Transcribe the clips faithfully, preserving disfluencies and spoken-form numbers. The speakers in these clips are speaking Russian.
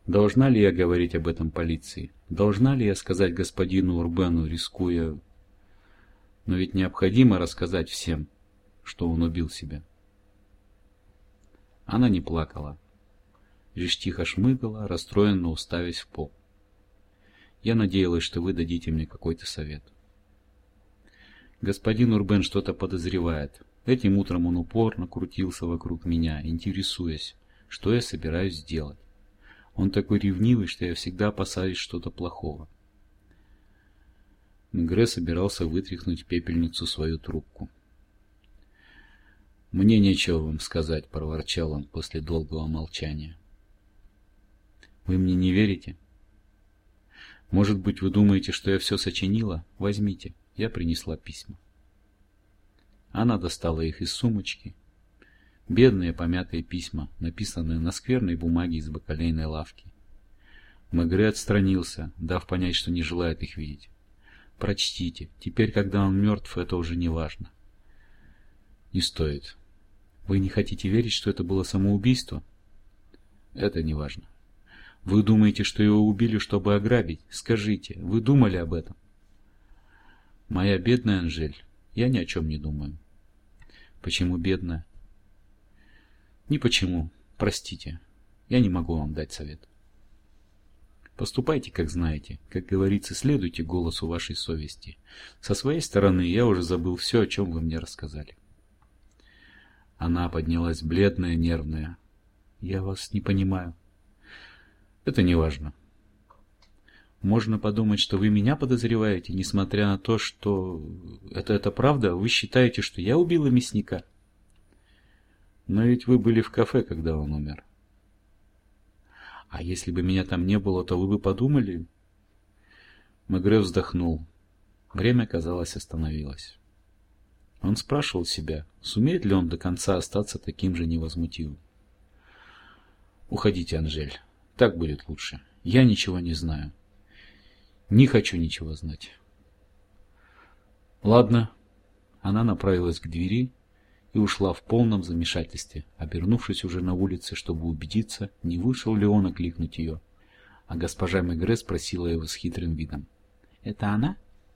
Должна ли я говорить об этом полиции? Должна ли я сказать господину Урбену, рискуя... Но ведь необходимо рассказать всем, что он убил себя. Она не плакала, лишь тихо шмыгала, расстроенно уставясь в пол. Я надеялась, что вы дадите мне какой-то совет. Господин Урбен что-то подозревает. Этим утром он упорно крутился вокруг меня, интересуясь, что я собираюсь сделать. Он такой ревнивый, что я всегда опасаюсь что-то плохого. Мегре собирался вытряхнуть в пепельницу свою трубку. «Мне нечего вам сказать», — проворчал он после долгого молчания. «Вы мне не верите? Может быть, вы думаете, что я все сочинила? Возьмите, я принесла письма». Она достала их из сумочки. Бедные помятые письма, написанные на скверной бумаге из бакалейной лавки. Мегре отстранился, дав понять, что не желает их видеть. «Прочтите. Теперь, когда он мертв, это уже не важно». «Не стоит. Вы не хотите верить, что это было самоубийство?» «Это не важно. Вы думаете, что его убили, чтобы ограбить? Скажите, вы думали об этом?» «Моя бедная Анжель, я ни о чем не думаю». «Почему бедная?» «Ни почему. Простите. Я не могу вам дать совет». «Поступайте, как знаете. Как говорится, следуйте голосу вашей совести. Со своей стороны я уже забыл все, о чем вы мне рассказали». Она поднялась бледная, нервная. «Я вас не понимаю». «Это не важно. Можно подумать, что вы меня подозреваете, несмотря на то, что... Это, это правда? Вы считаете, что я убила мясника?» «Но ведь вы были в кафе, когда он умер». «А если бы меня там не было, то вы бы подумали...» Мегре вздохнул. Время, казалось, остановилось. Он спрашивал себя, сумеет ли он до конца остаться таким же невозмутимым. «Уходите, Анжель. Так будет лучше. Я ничего не знаю. Не хочу ничего знать». «Ладно». Она направилась к двери и ушла в полном замешательстве, обернувшись уже на улице, чтобы убедиться, не вышел ли он окликнуть ее. А госпожа Мегре спросила его с хитрым видом. «Это она?»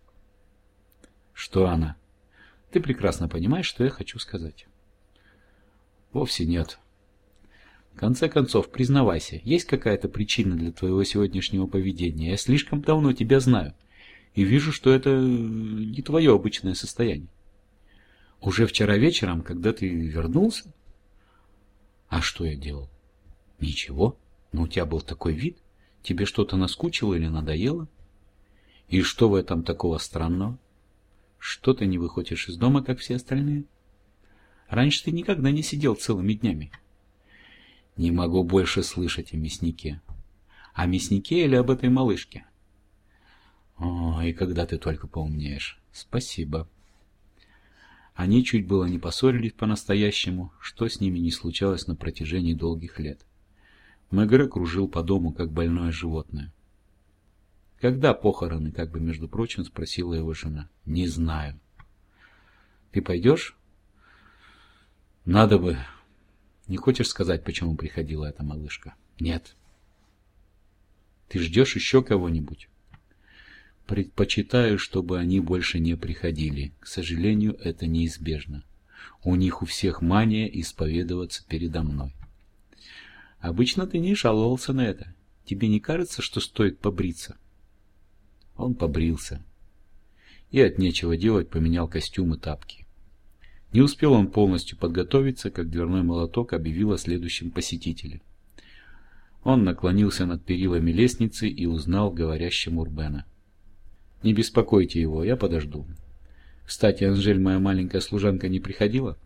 «Что она?» «Ты прекрасно понимаешь, что я хочу сказать». «Вовсе нет». «В конце концов, признавайся, есть какая-то причина для твоего сегодняшнего поведения? Я слишком давно тебя знаю и вижу, что это не твое обычное состояние. Уже вчера вечером, когда ты вернулся...» «А что я делал?» «Ничего. Но у тебя был такой вид. Тебе что-то наскучило или надоело? И что в этом такого странного? Что ты не выходишь из дома, как все остальные? Раньше ты никогда не сидел целыми днями». «Не могу больше слышать о мяснике». «О мяснике или об этой малышке?» «О, и когда ты только поумнеешь. Спасибо». Они чуть было не поссорились по-настоящему, что с ними не случалось на протяжении долгих лет. Мегре кружил по дому, как больное животное. «Когда похороны?» — как бы, между прочим, спросила его жена. «Не знаю». «Ты пойдешь?» «Надо бы». «Не хочешь сказать, почему приходила эта малышка?» «Нет». «Ты ждешь еще кого-нибудь?» «Предпочитаю, чтобы они больше не приходили. К сожалению, это неизбежно. У них у всех мания исповедоваться передо мной». «Обычно ты не жаловался на это. Тебе не кажется, что стоит побриться?» Он побрился. И от нечего делать поменял костюм и тапки. Не успел он полностью подготовиться, как дверной молоток объявил о следующем посетителе. Он наклонился над перилами лестницы и узнал говорящего Урбена. «Не беспокойте его, я подожду. Кстати, Анжель, моя маленькая служанка, не приходила?»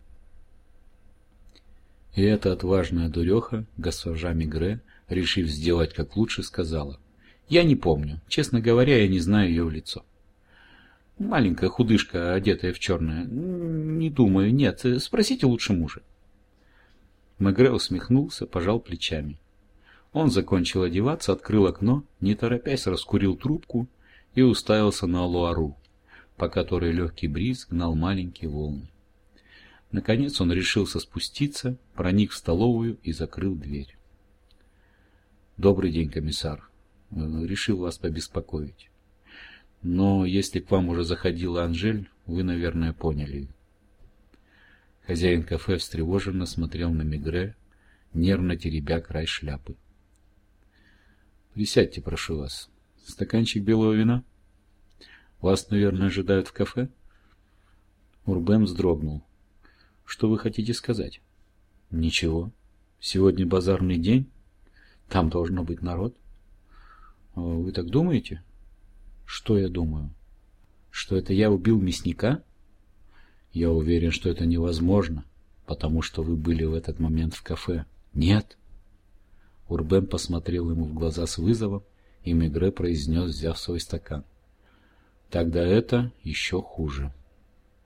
И эта отважная дуреха, госпожа Мегре, решив сделать как лучше, сказала: «Я не помню. Честно говоря, я не знаю ее в лицо». «Маленькая худышка, одетая в черное. Не думаю, нет. Спросите лучше мужа». Мегре усмехнулся, пожал плечами. Он закончил одеваться, открыл окно, не торопясь раскурил трубку и уставился на Луару, по которой легкий бриз гнал маленькие волны. Наконец он решился спуститься, проник в столовую и закрыл дверь. Добрый день, комиссар. Решил вас побеспокоить. Но если к вам уже заходила Анжель, вы, наверное, поняли. Хозяин кафе встревоженно смотрел на Мегре, нервно теребя край шляпы. Присядьте, прошу вас. Стаканчик белого вина? Вас, наверное, ожидают в кафе? Урбен вздрогнул. Что вы хотите сказать? Ничего. Сегодня базарный день. Там должно быть народ. Вы так думаете? Что я думаю? Что это я убил мясника? Я уверен, что это невозможно, потому что вы были в этот момент в кафе. Нет. Урбен посмотрел ему в глаза с вызовом, и Мегре произнес, взяв свой стакан. Тогда это еще хуже.